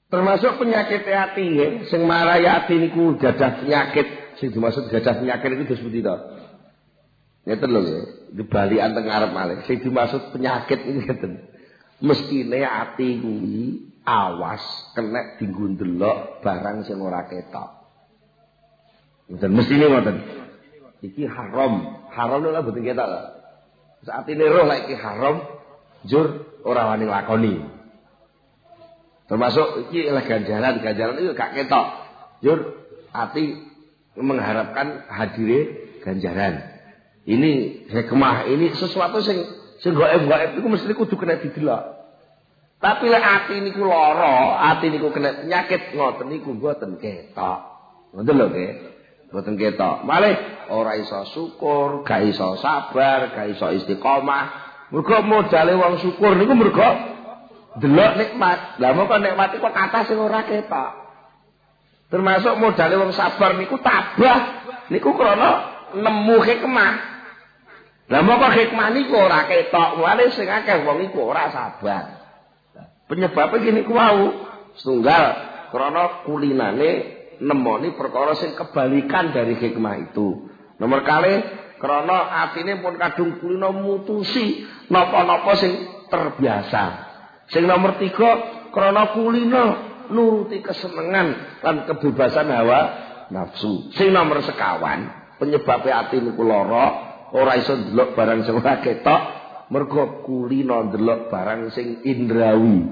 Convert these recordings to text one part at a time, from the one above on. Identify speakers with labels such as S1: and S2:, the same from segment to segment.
S1: Termasuk penyakit hati ya, sing marai hati niku gadah penyakit, sing dimaksud gadah penyakit itu seperti itu. Ngeten lho ya, dibalikan teng ngarep malih. Sing dimaksud penyakit iki ngeten. Mestine ati kuwi awas kena dienggo ndelok barang sing ora ketok. Ngeten mestine ngoten. Iki haram. Haram lho mboten ketok lho. Saat ini roh lek iki haram, jur ora wani lakoni. Termasuk iki oleh ganjaran itu gak ketok. Jur ati mengharapkan hadire ganjaran. Ini hikmah, ini sesuatu sing gaib-gaib iku mesti kudu kena didelok. Tapi lek ati niku lara, ati niku kena penyakit ngoten niku mboten ketok. Ngoten lho nggih. Mboten ketok. Malih ora iso syukur, gak iso sabar, gak iso istiqomah. Mergo modale wong syukur niku mergo delok nikmat. Lah moko nikmat iku kata sing ora ketok. Termasuk modale wong sabar niku tabah niku krana nemu hikmah. Lah moko hikmah niku ora ketok, wale sing akeh wong iku ora sabar. Penyebabnya gini ku wau. Setunggal krana kulinane nemoni perkara sing kebalikan dari hikmah itu. Nomor kali krana atine pun kadung kulino mutusi napa-napa sing terbiasa. Sing nomor 3 krana kulino nuruti kesenengan lan kebebasan hawa nafsu. Sing nomor 1 penyebabnya ati niku lara, ora iso ndelok barang sing ora ketok, mergo kulino ndelok barang sing indrawi.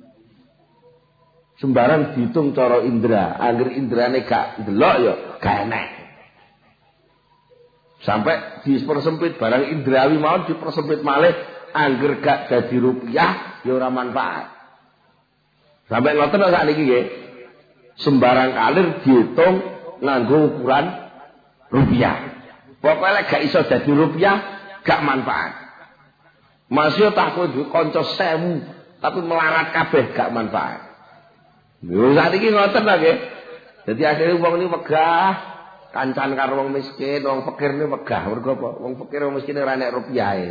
S1: Sembarang dihitung cara indra, angger indrane gak ndelok ya gak enek. Sampai dipersempit barang indrawi mau dipersempit malih, angger gak dadi rupiah ya ora manfaat. Sampai ngoten kok sakniki nggih. Sembarang kalir dihitung nganggo ukuran rupiah. Pokoke gak iso dadi rupiah, gak manfaat. Masih tak kudu kanca 1000 tapi melarat kabeh gak manfaat. Lho sakniki ngoten lho nggih. Dadi akhire wong niku megah, kancan karo wong miskin, wong fakir niku megah. Mergo apa? Wong fakir wong miskin ora nek rupiahe.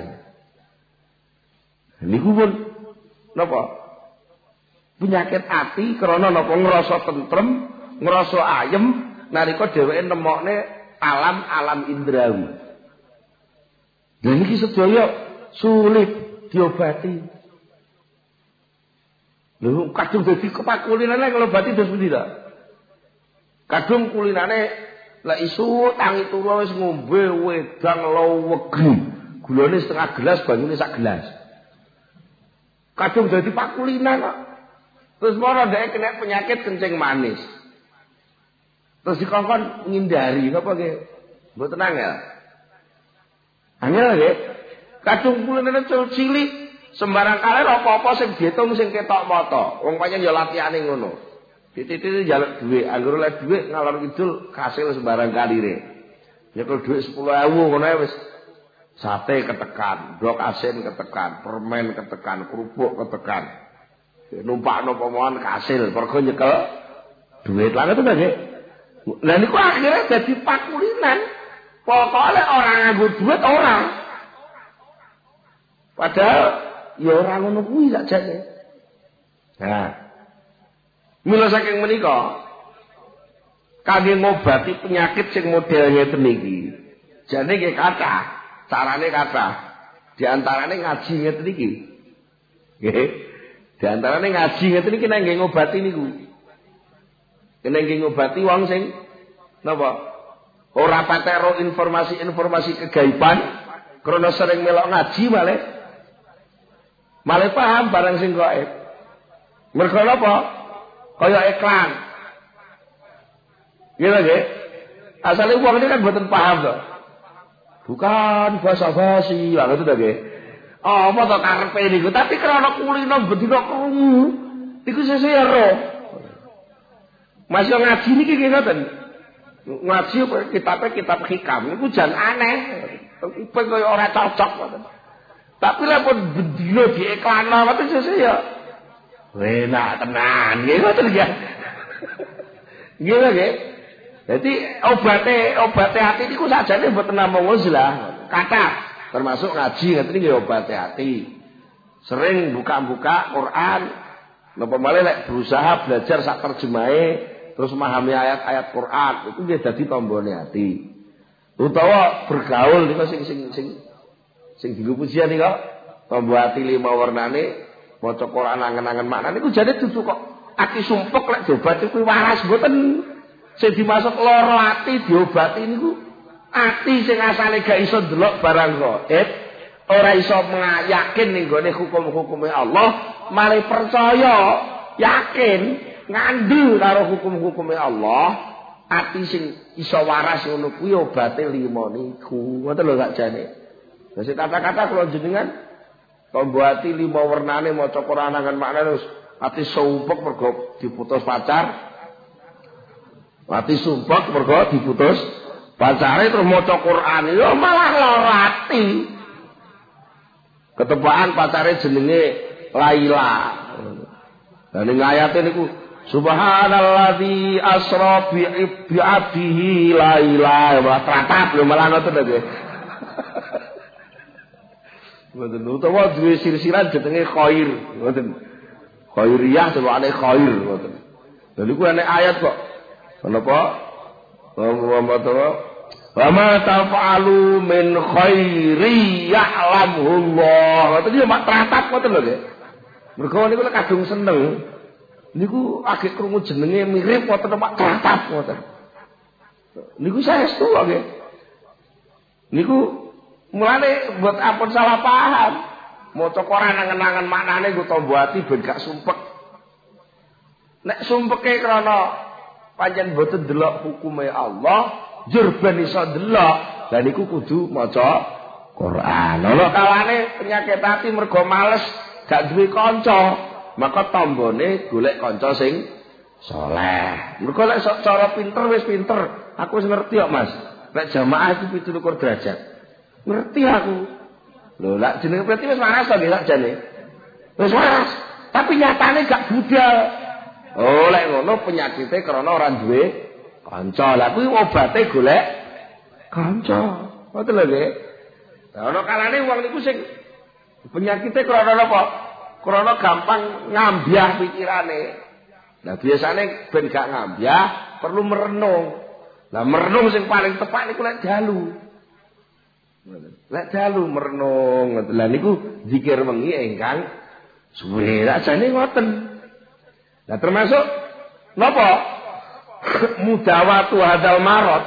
S1: Niku pun napa? Penyakit ati krana napa ngrasa tentrem, ngrasa ayem nalika dheweke nemokne alam-alam indrawi. Lha niki sedaya sulit diobati. Lho kadung dadi kepakulinane nglobati dos pundi ta? Kadung kulinane lek isu tangi turu wis ngombe wedang lowegi. Gulane setengah gelas, banyune sak gelas. Kadung dadi pakulinan kok. Terus mara dhek kena penyakit kencing manis. Terus dikongkon ngindari napa nggih? Mboten angel. Angel nggih. Kadung kulinane cilik, sembarang kali apa-apa sing diitung sing ketok mata. Wong pancen ya latihane ngono. Titik-titik njaluk dhuwit, anggere oleh dhuwit ngalor kidul kasil sembarang kalire. Nyekel dhuwit 10.000 ngono wis. Sate ketekan, blok asin ketekan, permen ketekan, kerupuk ketekan. Numpak pomohan kasil, pergo nyekel duit lah itu nggih. Lah niku akhirnya dadi pakulinan. Pokoke ora nganggo duit ora. Padahal ya ora ngono kuwi sakjane. Nah. Mula saking menika kangge ngobati penyakit sing model ngeten iki. Jane nggih kathah, carane kathah. Di antarane ngaji ngeten iki. Nggih. Di antarane ngaji ngeten iki nang nggih ngobati niku. Kene nggih ngobati wong sing napa? Ora patero informasi-informasi kegaiban, krana sering melok ngaji malah paham barang sing gaib. Mergo napa? Kaya iklan. Nggih nggih. Asale wong iki kan mboten paham to. Bukan basa-basi, lha ngoten to nggih. Apa to karepe niku? Tapi krana kulino bendina krungu, iku sesuk roh. Masih ngaji niki nggih ngoten. Ngaji kitab hikam niku jan aneh. Iku kaya ora cocok ngoten. Tapi lek pun bendina diiklanno ngoten sesuk ya enak tenan, nggih ngoten ya. Nggih nggih. Dadi obate ati niku sakjane mboten namung uzlah, kathah termasuk ngaji ngeten nggih obate ati. Sering buka-buka Quran, Napa malih lek berusaha belajar sak terjemahe terus memahami ayat-ayat Quran itu dia dadi tombone ati. Utawa bergaul niku sing dienggo pujian niku tombo ati 5 warnane maca Quran angen-angen maknane niku jane dudu kok ati sumpek lek diobati kuwi waras mboten. Sing dimaksud lara ati diobati niku ati sing asale gak iso ndelok barang gaib, ora iso yakin ning gone hukum-hukume Allah, malah percaya, yakin, ngandel karo hukum-hukume Allah, ati sing iso waras ngono kuwi obate 5 niku. Ngoten lho sakjane. Dadi kata-kata kula jenengan tombo ati 5 warnane maca Quran angen maknane terus ati sumpek mergo diputus pacar. Ati sumpek mergo diputus pacare terus maca Quran ya malah lara ati. Ketepaan pacare jenenge Laila. Lah ning ayate niku subhanalladzi asra bi abdihi Laila. Malah tratap lho malah ngoten lho. Ngoten utawa duwe silsilah jenenge khair, ngoten. Khairiyah sebabane khair ngoten. Lha niku ana ayat kok. Kenapa? Wa ma taf'alu min khairi ya'lamuhu Allah. Ngoten iki mak tratap ngoten lho nggih. Mergo niku lek kadung seneng niku agek krungu jenenge mirip wonten mak tratap ngoten. Niku saestu kok nggih. Niku mulane buat ampun salah paham. Maca Quran angen-angen maknane nggo tombo ati ben gak sumpek. Nek sumpeke krana pancen boten delok hukume Allah, jur ben iso delok. Lah niku kudu maca Quran. Lha kalane penyakit ati mergo males gak duwe kanca, maka tombone golek kanca sing saleh. Mergo lek cara pinter wis pinter. Aku wis ngerti kok, Mas. Nek jamaah itu 17 derajat. Ngerti aku. Lho, lak jenenge berarti wis waras to nggih sakjane. Wis waras, tapi nyatane gak budal. Oh, lek ngono penyakite krana ora duwe kanca. Lah kuwi obate golek kanca. Ngoten lho nggih. Lah ana kalane wong niku sing penyakite krana napa? Krana gampang ngambyah pikirane. Lah biasane ben gak ngambyah perlu merenung. Lah merenung sing paling tepat niku lek dalu. Lek dalu merenung ngoten. Lah niku zikir wengi ingkang suwe. Sakjane ngoten. Nah termasuk napa? Mudawatu hadal marot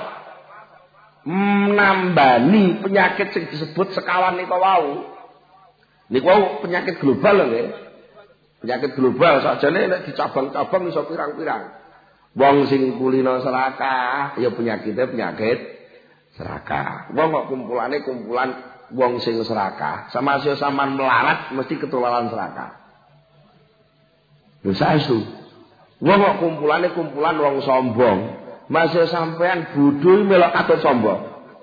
S1: nambani penyakit sing disebut sekawan niku wau. Niku wau penyakit global lho nggih. Penyakit global sakjane nek dicabang-cabang iso pirang-pirang. Wong sing kulino serakah ya penyakitnya penyakit serakah. Wong kok kumpulane kumpulan wong sing serakah, sama sing sampean melarat mesti ketularan serakah. Lho saestu. Wong kok kumpulane kumpulan wong sombong, masih sampean bodho melok katut sombong.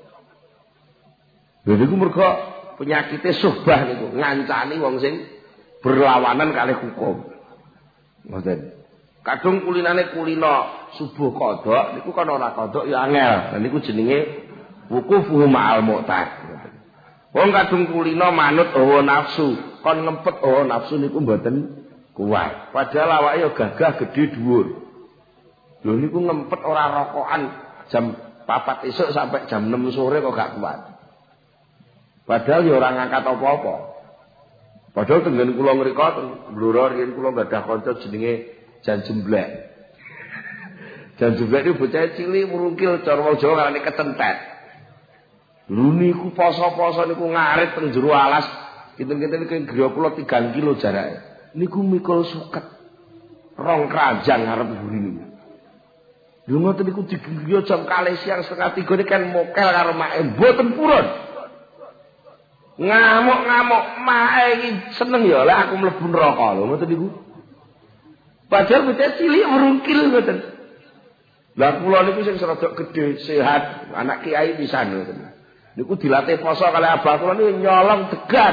S1: Lha niku mergo penyakite subah niku, ngancani wong sing berlawanan kalih hukum. Ngoten. Kadung kulinane kulino subuh kodok niku kan ora kodok ya angel. Lah niku jenenge wuqufu ma'al mu'tad. Wong kadung kulino manut hawa nafsu, kon ngempet hawa nafsu niku mboten kuat. Padahal awake ya gagah gedhe dhuwur. Lho niku ngempet ora rokokan jam 4 esuk sampai jam 6 sore kok gak kuat. Padahal ya ora ngangkat apa-apa. Padahal tenggen kula ngrika teng Blora riyen kula gadah kanca jenenge Jan Jemblek. Jan Jemblek niku bocah cilik murungkil cara wong Jawa ngarani kecentet. Lho niku poso-poso niku ngarit teng jero alas. Kinten-kinten iki griya kula 3 kilo jarake. Niku mikul suket. Rong keranjang ngarep mburi niku. Lho ngoten niku digriya jam 2 siang setengah 3 niki kan mokel karo mak mboten purun. Ngamuk-ngamuk mae iki seneng ya lek aku mlebu neraka lho ngoten niku. Padahal bocah cilik merungkil ngoten. Lah kula niku sing serodok gedhe sehat, anak kiai pisan ngoten. Niku dilatih poso kali abah kula niku nyolong degan.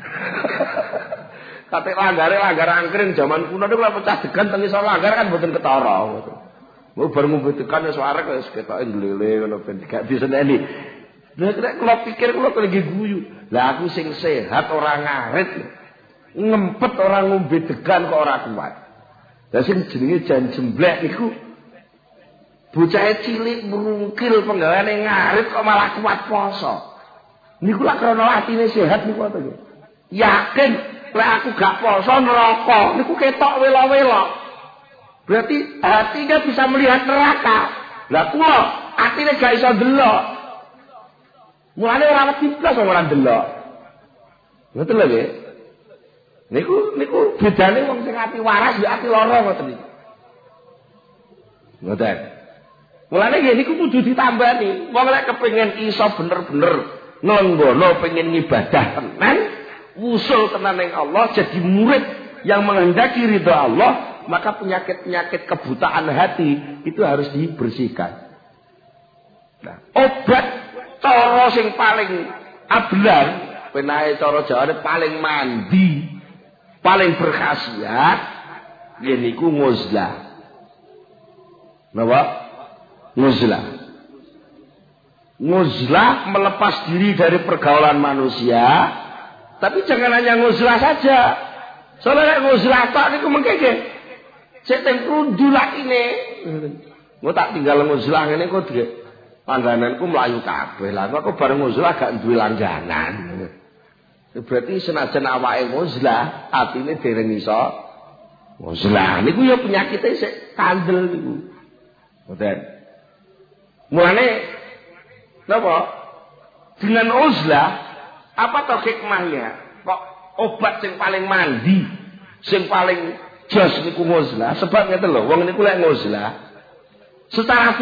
S1: Kate langgar angkring jaman kuno niku lek pecah degan teng iso langgar kan mboten ketara ngoten. Mau bar ngombe degan wis warek wis ketoke glele ngono ben gak diseneni. Lah nek kula pikir kula lagi guyu. Lah aku sing sehat ora ngarit. Ngempet ora ngombe degan kok ora kuat. Lah sing jenenge jan jemblek niku bocah cilik mrungkil penggaweane ngarit kok malah kuat poso. Niku lak krana atine sehat niku apa nggih? Yakin lek aku gak poso neraka niku ketok wela-wela. Berarti hatinya bisa melihat neraka. Lah kula atine gak iso delok. Mulane ora wedi blas ora delok. Ngoten lho nggih. Niku bedane wong sing ati waras ya ati lara ngoten niku. Ngoten. Mulane nggih niku kudu ditambani. Wong lek kepengin iso bener-bener nglenggono pengen ngibadah tenan, usul tenan ning Allah, jadi murid yang menghendaki ridha Allah, maka penyakit-penyakit kebutaan hati itu harus dibersihkan. Nah, obat cara sing paling ablan, penae cara Jawane paling mandi, paling berkhasiat, yen niku nguzlah. Napa? Nguzlah. Nguzlah melepas diri dari pergaulan manusia, tapi jangan hanya nguzlah saja. Soalnya nguzlah tak niku mengkeke. Cek teng krundulak ini. Engko tak tinggal nguzlah ngene kok dhek. Langgananku mlayu kabeh. Lah kok bareng nguzlah gak duwe langganan. Berarti senajan awake nguzlah, atine dereng iso nguzlah. Niku ya penyakite sik kandel niku. Ngoten. Mulane napa? Dengan uzlah apa toh hikmahnya? Kok obat sing paling mandi, sing paling jos niku nguzlah. Sebab ngeten lho, wong niku lek nguzlah secara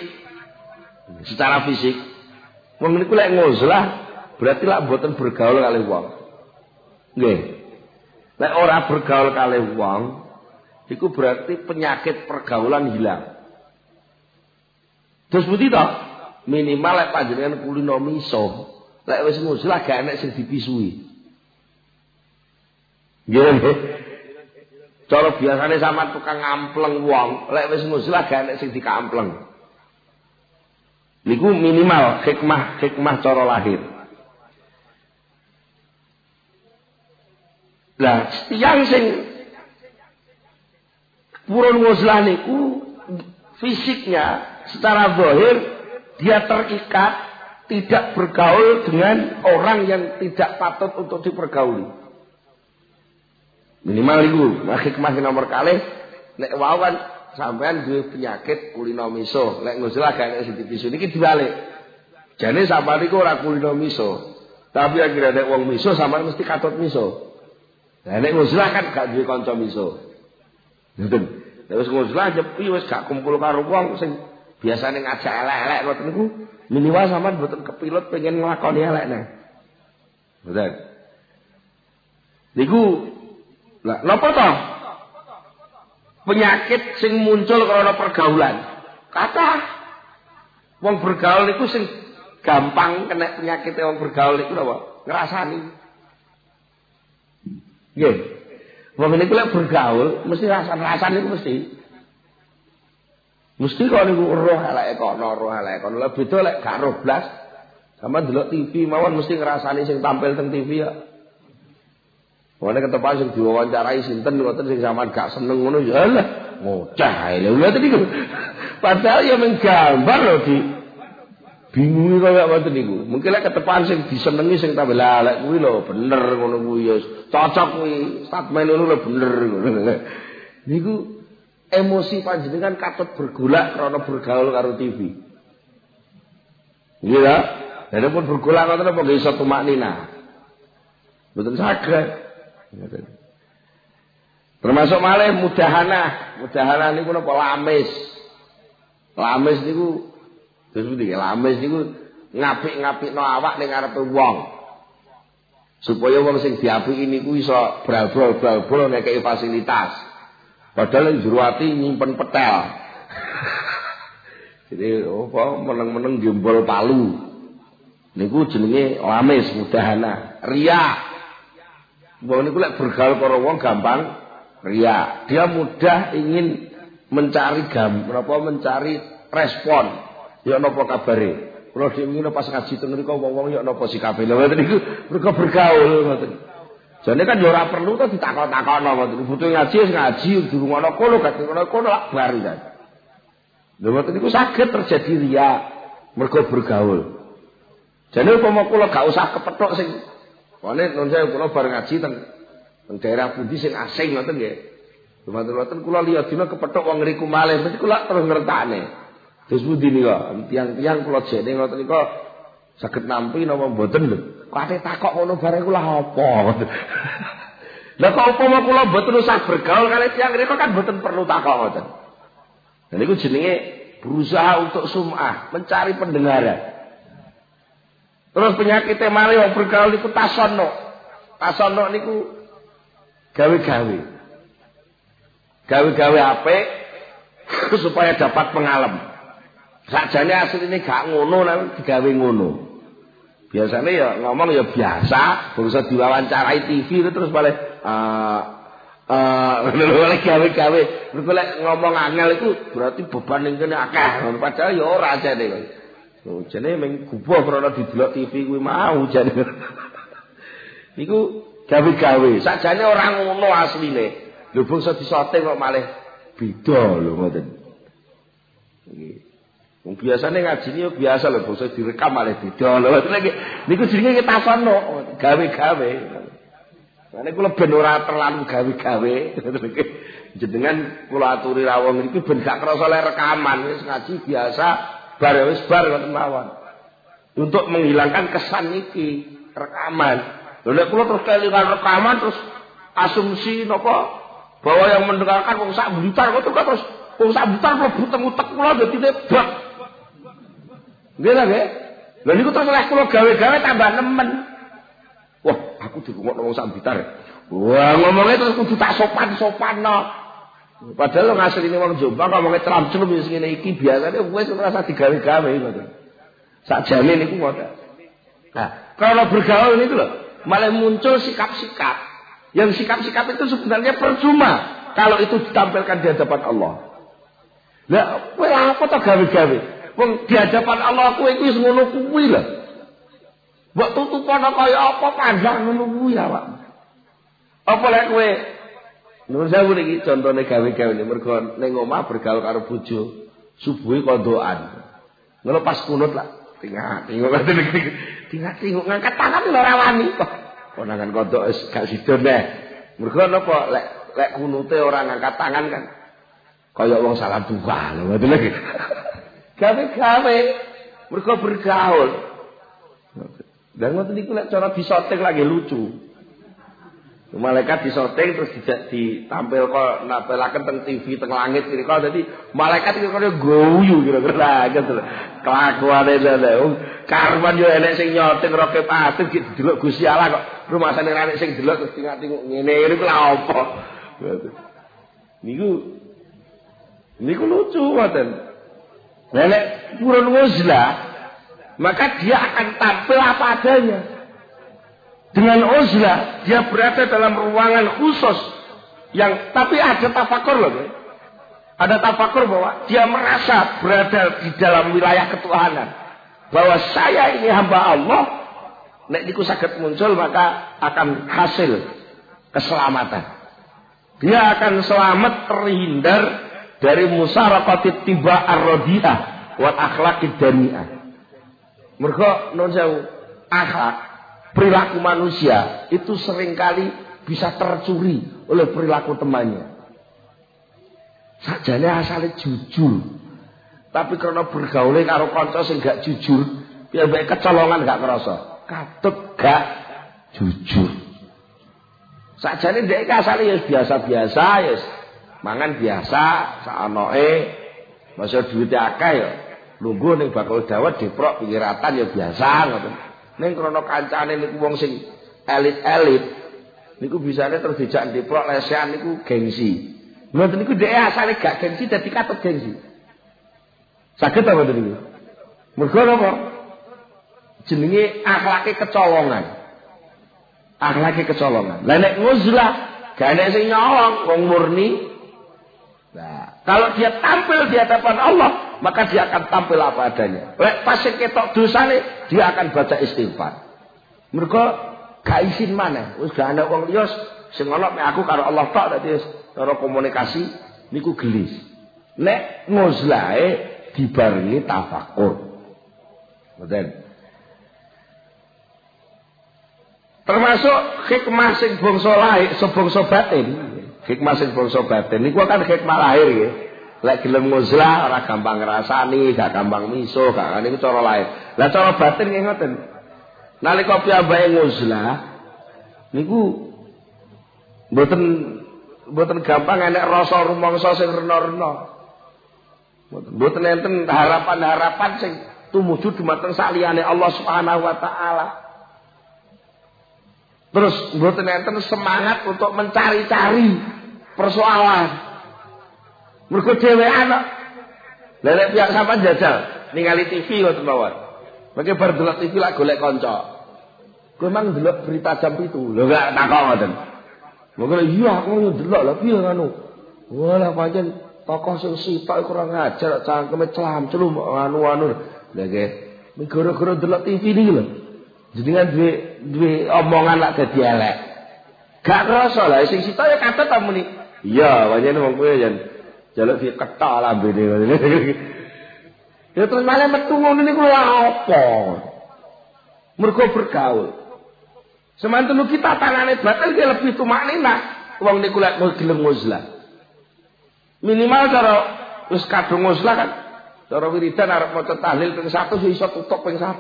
S1: fisik wong niku lek nguzlah berarti lak mboten bergaul kali wong. Nggih. Lek ora bergaul kali wong, iku berarti penyakit pergaulan hilang. Terus budi toh? Minimal lek panjenengan kulino miso, lek wis nguzlah gak enek sing dipisui. Nggih. Cara biasane sampean tukang ngampleng wong, lek wis nguzlah gak enek sing dikampleng. Niku minimal hikmah cara lahir. Lah, tiyang sing purun nguzlah niku fisiknya secara zahir dia terikat, tidak bergaul dengan orang yang tidak patut untuk dipergauli. Minimal itu. Nah, hikmah nomor kalih, nek wawan sampean duwe penyakit kulino miso, lek nguzlah gak enek sing dipisu niki dibalik. Jane sampean iku ora kulino miso, tapi akhirnya nek wong miso sampean mesti katut miso. Lah nek nguzlah kan gak duwe kanca miso. Ngoten. Nek wis nguzlah nyepi wis gak kumpul karo wong sing biasane ngajak elek-elek ngoten niku minimal sampean mboten kepilot pengen nglakoni elekne. Mboten. Niku lha napa to? Penyakit sing muncul karena pergaulan. Kata wong bergaul niku sing gampang kena penyakit wong bergaul niku napa? Ngrasani. Nggih. Wong niku lek bergaul mesti rasan-rasan niku mesti. Mesti kok niku roh eleke kono, roh eleke kono. Lah beda lek gak roh blas. Sampeyan delok TV mawon mesti ngrasani sing tampil teng TV ya. Wong nek ketepan sing diwawancarai sinten ngoten sing sampean gak seneng ngono ya lah ngocah ae. Lha ngoten niku. Padahal ya menggambar lho di bingungi kaya ngoten niku. Mungkin lek ketepan sing disenengi sing tampil lek kuwi lho bener ngono kuwi ya cocok kuwi statement ngono lho bener ngono. Niku emosi panjenengan katut bergolak karena bergaul karo TV. Nggih ta? Dene pun bergolak ngoten apa nggih iso tumaknina. Mboten saged. Termasuk malih mudahanah. Mudahanah niku napa lamis. Lamis niku seperti lamis niku ngapik-ngapikno awak ning ngarepe wong. Supaya wong sing diapiki niku iso brabol-brabol ngekeki fasilitas. Padahal yang jero ati nyimpen petel. Jadi apa meneng-meneng jembol palu. Niku jenenge lamis mudahana. Riya. Wong niku lek bergaul karo wong gampang riya. Dia mudah ingin mencari mencari respon. Ya napa kabare? Kula dhewe pas ngaji teng mriku wong-wong ya napa sikape. Lha ngoten niku mergo bergaul ngoten. Jane kan ya ora perlu to ditakon-takokno ngoten. Butuh ngaji wis ngaji dirungono kono gak dirungono kono lak bar kan. Lha ngoten niku saged terjadi riya mergo bergaul. Jane upama kula gak usah kepethuk sing wene nun saya kula bar ngaji teng daerah pundi sing asing ngoten nggih. Dumateng kula liya dina kepethuk wong ngriku malih mesti kula terus ngertakne. Terus pundi nika tiang-tiang kula jene ngoten nika saged nampi napa mboten lho. Kok ate takok ngono bareng kula apa. Lah kok upama kula mboten usah bergaul kali tiyang niku kan mboten perlu takok ngoten. Dan niku jenenge berusaha untuk sum'ah, mencari pendengaran. Terus penyakitnya malih wong bergaul niku tasono. Tasono niku gawe-gawe. Gawe-gawe apik supaya dapat pengalem. Sakjane asline gak ngono nang digawe ngono. Biasanya ya ngomong ya biasa, berusaha diwawancarai TV terus balik boleh gawe-gawe. Boleh ngomong angel itu berarti beban ning kene akeh. Padahal ya ora jane kok. Oh, jane mung gubuh krana didelok TV kuwi mau jane. Niku gawe-gawe. Sakjane ora ngono asline. Lho bangsa disoting kok malih beda lho ngoten. Nggih. Wong biasane ngajine yo biasa lho, basa direkam malah beda lho. Niku jenenge tasono, gawe-gawe. Mane kula ben ora terlalu gawe-gawe. Jenengan kula aturi rawuh niki ben gak krasa lek rekaman, wis ngaji biasa, bar wis bar ngoten mawon. Untuk menghilangkan kesan niki rekaman. Lho nek kula terus kelingan rekaman terus asumsi napa bahwa yang mendengarkan wong sak blitar kok terus wong sak blitar mlebu teng utek kula dadi nebak. Nggih ta nggih? Lha niku terus lek kula gawe-gawe tambah nemen. Wah, aku dirungokno wong sak blitar. Wah, ngomongnya terus kudu tak sopan-sopanno. Padahal ngasline wong Jombang ngomongnya tramclum wis ngene iki biasane wis ora digawe-gawe ngoten. Sakjane niku ngoten. Nah, kalau bergaul niku lho, malah muncul sikap-sikap. Yang sikap-sikap itu sebenarnya percuma kalau itu ditampilkan di hadapan Allah. Lah, kowe apa to gawe-gawe? Wong di hadapan Allah kowe iki wis ngono kuwi lho. Mbok tutupono kaya apa pandang ngono kuwi awak. Apa lek kowe nuwun sewu iki contone gawe-gawe mergo ning omah bergaul karo bojo, subuhe kondokan. Ngono pas kunut lah, tinggal ngangkat tangan lho ora wani kok. Konangan kodok wis gak sida neh. Mergo napa lek kunute ora ngangkat tangan kan kaya wong salah duka lho ngoten lho. Gawe-gawe mergo bergaul. Dan ngoten niku lek cara disoting lagi lucu. Malaikat disoting terus ditampil kok nampelaken teng TV teng langit kira dadi malaikat iki kaya guyu kira-kira gitu. Kelakuane lho. Karwan yo enek sing nyoting roke pasir didelok Gusti Allah kok rumasane enek sing delok terus tingak-tinguk ngene iki lha apa. Niku lucu ngoten. Nek purun uzlah maka dia akan tampil apa adanya. Dengan uzlah dia berada dalam ruangan khusus yang tapi ada tafakur loh. Ada tafakur bahwa dia merasa berada di dalam wilayah ketuhanan. Bahwa saya ini hamba Allah. Nek niku saged muncul maka akan hasil keselamatan. Dia akan selamat terhindar dari musaraqatit tiba ar-radiyah wal akhlaqid dani'ah. Mergo non sewu akhlak perilaku manusia itu seringkali bisa tercuri oleh perilaku temannya. Sakjane asale jujur. Tapi karena bergaul karo kanca sing gak jujur, piye kecolongan gak kerasa. Katut gak jujur. Sakjane dhek asale ya biasa-biasa ya. Mangan biasa, sakanoke. Masa duwite akeh ya. Lungguh ning bakul dawet diprok pinggiratan ya biasa ngoten. Ning krana kancane niku wong sing elit-elit niku bisane terus dijak diprok lesehan niku gengsi. Ngoten niku dhek asale gak gengsi dadi katut gengsi. Saged apa mboten niku? Mergo napa? Jenenge akhlake kecolongan. Akhlake kecolongan. Lah nek nguzlah gak enek sing nyolong wong murni. Nah, kalau dia tampil di hadapan Allah, maka dia akan tampil apa adanya. Lek pas ketok dosane, dia akan baca istighfar. Mergo Gak isin maneh. Wis gak ana wong liya sing ana mek aku karo Allah tok dadi cara komunikasi niku gelis. Nek nguzlae dibarengi tafakur. Ngoten. Termasuk hikmah sing bangsa lahir, sebangsa batin. Hikmah sing bangsa batin niku kan hikmah lahir ya. Lek gelem nguzlah ora gampang ngrasani, gak gampang miso, gak niku cara lahir. Lah cara batin nggih ngoten. Nalika piyambake nguzlah niku mboten gampang enek rasa rumangsa sing rena-rena. Mboten enten harapan-harapan sing tumuju dumateng saliyane Allah Subhanahu wa taala. Terus mboten enten semangat untuk mencari-cari persoalan. Mergo dhewean kok. Lah nek pihak sampean jajal ningali TV ngoten mawon. Mengke bar delok TV lak golek kanca. Kowe mang delok berita jam 7. Lho gak takok ngoten. Mengko iya aku delok lha piye ngono. Walah pancen tokoh sing sitok kurang ajar cangkeme clam-clum anu-anu. Lha nggih, gara-gara delok TV niki lho. Jenengan duwe omongan lak dadi elek. Gak krasa lah sing sitok ya katut ta muni. Iya, pancen wong kowe yen jaluk diketok lambene ngono. Ya terus malah metu ngono niku lha apa? Mergo bergaul. Semanten kita tangane batal ki lebih tumakninah wong niku lek gelem nguzlah. Minimal cara wis kadung nguzlah kan. Cara wiridan arep maca tahlil ping 100 iso tutuk ping 100.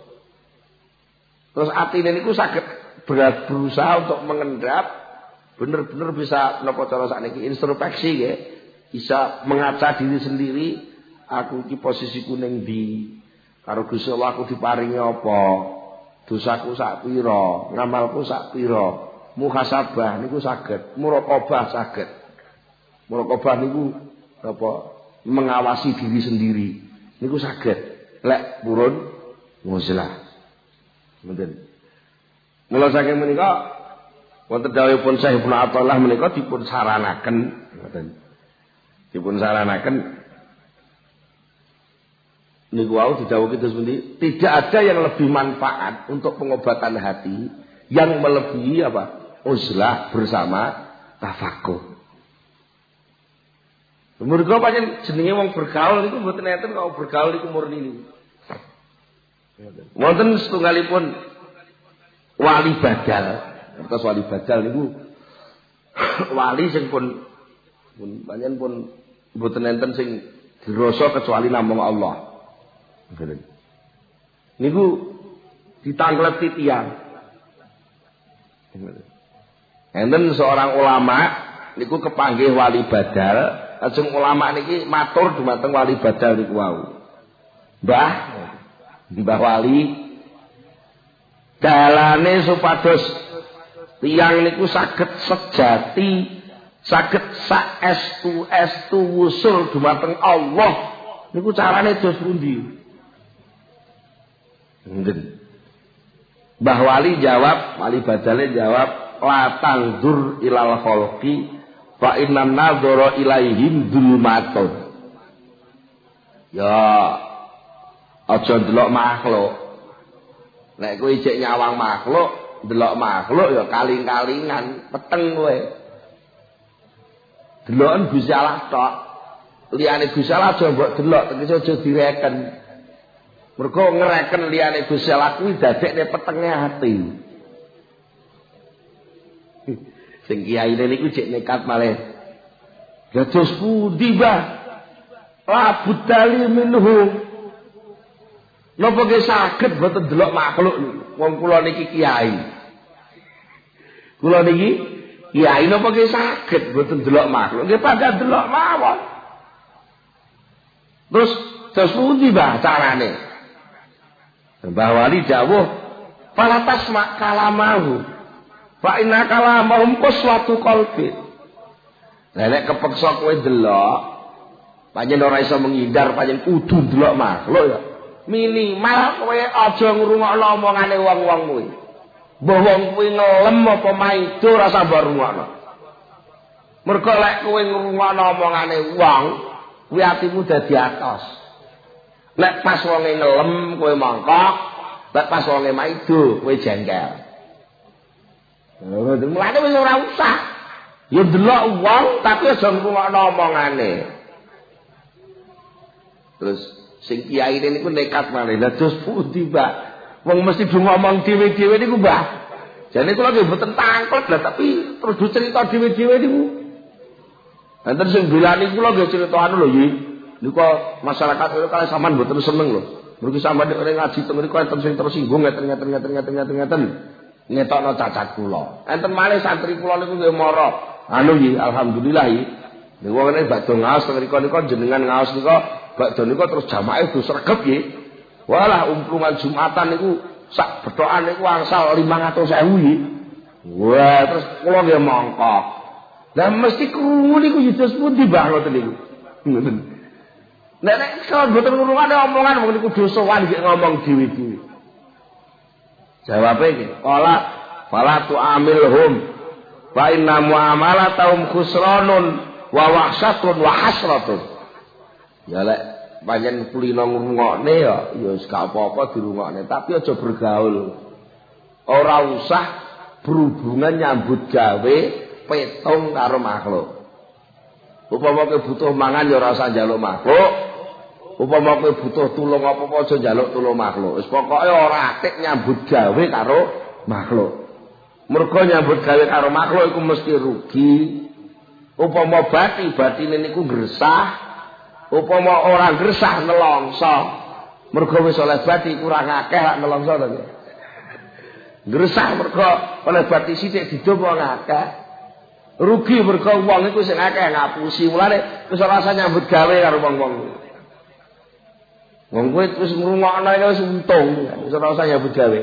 S1: Terus atine niku saged berusaha untuk mengendap bener-bener bisa napa cara sakniki introspeksi nggih. Bisa mengaca diri sendiri, aku iki posisiku ning ndi? Karo Gusti Allah aku diparingi apa? Dosaku sak pira, ngamalku sak pira? Muhasabah niku saged, muraqabah saged. Muraqabah niku apa? Mengawasi diri sendiri. Niku saged. Lek purun nguzlah. Ngoten. Mula saking menika wonten dawuhipun Syekh Ibnu Athaillah menika dipun saranaken ngoten. Dipun saranaken niku wau didhawuhi terus pundi, tidak ada yang lebih manfaat untuk pengobatan hati yang melebihi apa? Uzlah bersama tafakur. Mergo pancen jenenge wong bergaul niku mboten enten kok bergaul niku murni niku. Wonten setunggalipun wali badal. Terus wali badal niku wali sing pun pancen pun mboten enten sing dirasa kecuali namung Allah. Niku ditangkleti tiyang. Enten seorang ulama niku kepanggih wali badal, lajeng ulama niki matur dumateng wali badal niku wau. Mbah wali dalane supados tiyang niku saged sejati, saged saestu wusul dumateng Allah. Niku carane dos pundi? Ngeten. Mbah Wali jawab, wali badale jawab, la tangdur ilal khalqi fa innan nadhara ilaihim dzulmatun. Ya aja ndelok makhluk. Nek kowe ijek nyawang makhluk, ndelok makhluk ya kaling-kalingan, peteng kowe. Deloken Gusti Allah tok. Liyane Gusti Allah aja mbok delok, tegese aja direken. Mergo ngereken liyane Gusti Allah kuwi dadekne petenge ati. Sing kiyaine niku cek nekat malih. Dados pundi, Mbah? La budali minhu. Napa ge saged boten delok makhluk niku. Wong kula niki kiai. Kula niki kiai napa ge saged boten delok makhluk. Nggih padha delok mawon. Terus pundi, Mbah, carane? Mbah Wali dawuh, "Fala tasma' kalamahu. Fa inna kalamahum qaswatu qalbi." Lah nek kepeksa kowe delok, pancen ora iso menghindar, pancen kudu delok makhluk ya. Minimal kowe aja ngrungokno omongane wong-wong kuwi. Mbah wong kuwi ngelem apa maido ora sabar rungokno. Mergo lek kowe ngrungokno omongane wong, kuwi atimu dadi atos. Lek pas wonge ngelem kowe mongkok, lek pas wonge maido kowe jengkel. Mulane wis ora usah. Ya delok wong tapi aja ngrungokno omongane. Terus sing kiyaine niku nekat malih. Lah dos pundi, Mbak? Wong mesti ngomong dhewe-dhewe niku, Mbak. Jane kula nggih mboten tangklet lah tapi terus cerita dhewe-dhewe niku. Enten sing bilani kula nggih crita anu lho iki. Niku masyarakat itu kalau sampean mboten seneng lho. Mergi sampean nek ngaji teng mriku enten sing tersinggung ngeten. Ngetokno cacat kula. Enten malih santri kula niku nggih mara. Anu iki alhamdulillah iki. Niku ngene badhe ngaos teng mriku nika jenengan ngaos nika badhe nika terus jamaah itu sregep iki. Walah umplungan Jumatan niku sak bethokan niku angsal 500.000 iki. Wah, terus kula nggih mongkok. Lah mesti krungu niku yus pundi Mbah ngoten niku. Ngoten. Nek kalau mboten ngrungokne omongan wong niku dosowan nggih ngomong dhewe-dhewe. Jawabe iki, qala fala tu'amilhum fa inna mu'amalatahum khusranun wa wahsatun wa hasratun. Ya lek panjen kulino ngrungokne ya wis gak apa-apa dirungokne, tapi aja bergaul. Ora usah berhubungan nyambut gawe petung karo makhluk. Upama kowe butuh mangan ya ora usah njaluk makhluk. Upama kowe butuh tulung apa-apa aja njaluk tulung makhluk. Wis pokoke ora atik nyambut gawe karo makhluk. Mergo nyambut gawe karo makhluk iku mesti rugi. Upama batine niku gresah, upama ora gresah nelongso. Mergo wis oleh bati kurang akeh lak nelongso to. Gresah mergo oleh bati sithik didomo akeh. Rugi mergo wong iku sing akeh ngapusi. Mulane wis ora usah nyambut gawe karo wong-wong. Wong kowe wis ngrungokno wis untung, wis ora usah nyambut gawe.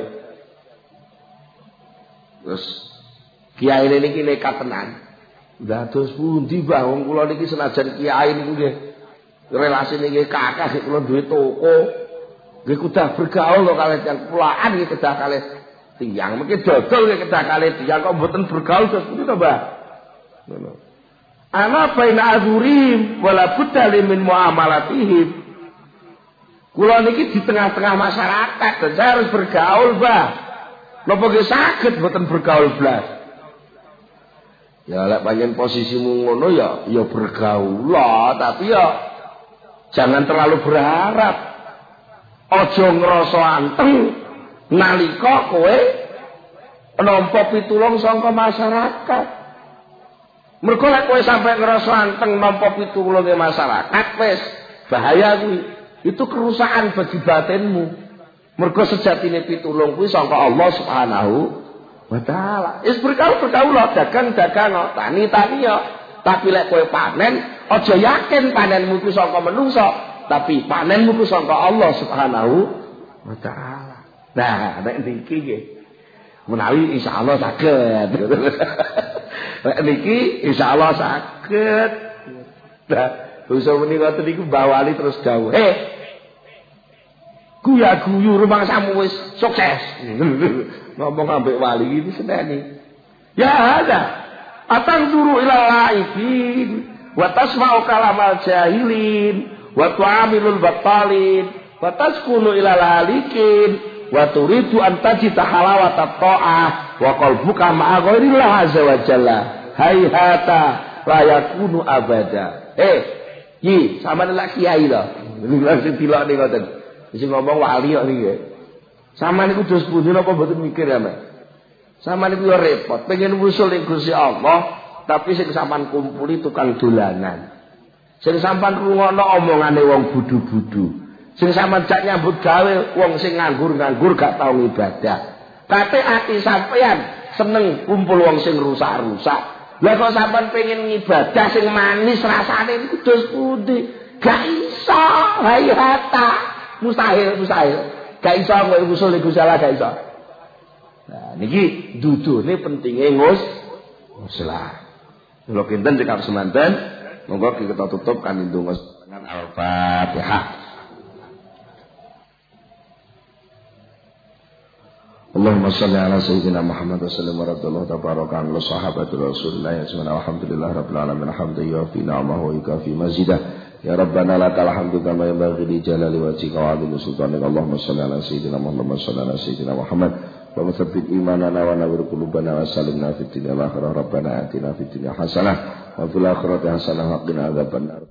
S1: Terus kiai niki nekat tenan. Dados pundi Mbah wong kula niki senajan kiai niku nggih relasine nggih kakak sik kula duwe toko. Nggih kudah bergaul kok kalih tiyang pulaan nggih kedah kalih tiyang. Mengki dodol nggih kedah kalih tiyang kok mboten bergaul terus pundi to Mbah? Ngono. Ana baina azurim wala budda min muamalatihim. Kula niki di tengah-tengah masyarakat dan saya harus bergaul, Mbah. Napa nggih saged mboten bergaul blas? Ya lek panjen posisimu ngono ya bergaul lah, tapi ya jangan terlalu berharap. Aja ngrasa anteng nalika kowe nampa pitulung saka masyarakat. Mergo lek kowe sampe ngrasa anteng nampa pitulung masyarakat wis bahaya kuwi. Itu kerusakan bagi batinmu. Mergo sejatine pitulung kuwi saka Allah Subhanahu wa taala. Wis bergaul dagang tani ya. Tapi lek kowe panen, aja yakin panenmu kuwi saka menungso, tapi panenmu kuwi saka Allah Subhanahu wa taala. Nah, nek niki nggih menawi insyaallah saged. Nek niki insyaallah saged. Nah, usaha menika niku bawali terus dawuh. Guya-guyu rumangsamu wis sukses. Ngomong ambek wali iki seneni. Ya ada. Atanzuru ila laifin wa tasma'u kalamal jahilin wa tu'amilul battalin wa taskunu ila lalikin wa turidu an tajita halawata ta'ah wa qalbuka ma'a ghairillah azza wa jalla. Hayhata la yakunu abada. Yi, sampeyan lak kiai lho. Langsung dilokne ngoten. Wis ngomong wali kok niki. Sampeyan niku dos pundi napa mboten mikir ya, Mas? Sampeyan niku yo repot, pengen wusul ning Gusti Allah, tapi sing sampean kumpuli tukang dolanan. Sing sampean rungokno omongane wong budu-budu. Sing sampean jak nyambut gawe wong sing nganggur-nganggur gak tau ibadah. Kate ati sampeyan seneng kumpul wong sing rusak-rusak. Lah kok sampean pengen ngibadah sing manis rasane niku dos pundi? Gak iso, hayata. Mustahil. Gak iso kowe usul iku salah gak iso. Nah, niki dudune pentinge nguslah. Kula kinten cekap semanten, monggo kita tutup kan ndonga dengan Al-Fatihah. Allahumma shalli ala sayyidina Muhammad wa sallim wa radallahu tabaraka ala sahabati Rasulillah ya alhamdulillah rabbil alamin hamdan yufi ni'amahu wa yukafi mazidah. Ya Rabbana lakal hamdu kama yanbaghi li jalali wajhika wa 'azimi sultanika. Allahumma shalli ala sayyidina Muhammad wa salli ala sayyidina Muhammad
S2: wa tsabbit imanana wa nawwir qulubana wa sallimna fid dunya wal akhirah rabbana atina fid dunya hasanah wa fil akhirati hasanah wa qina adzabannar.